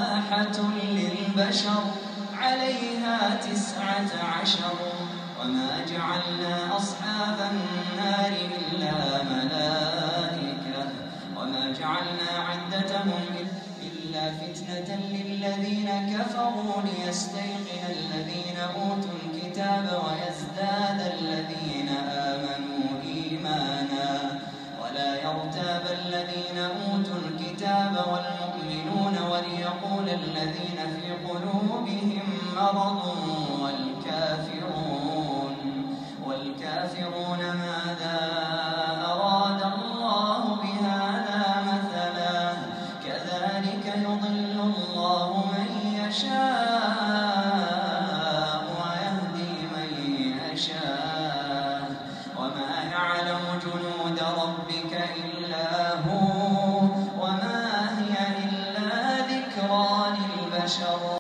مباحة للبشر عليها 19 وما جعلنا أصحاب النار إلا ملائكة وما جعلنا عدتهم إلا فتنة للذين كفروا ليستيقن الذين أوتوا الكتاب ويزداد الذين آمنوا إيمانا ولا يرتاب الذين أوتوا الكتاب والمؤمنون وليقول الذين في قلوبهم مرض والكافرون ماذا أراد الله بهذا مثلا كذلك يضل الله من يشاء ويهدي من يشاء وما يعلم جنود ربك إلا هو وما هي إلا ذكرى للبشر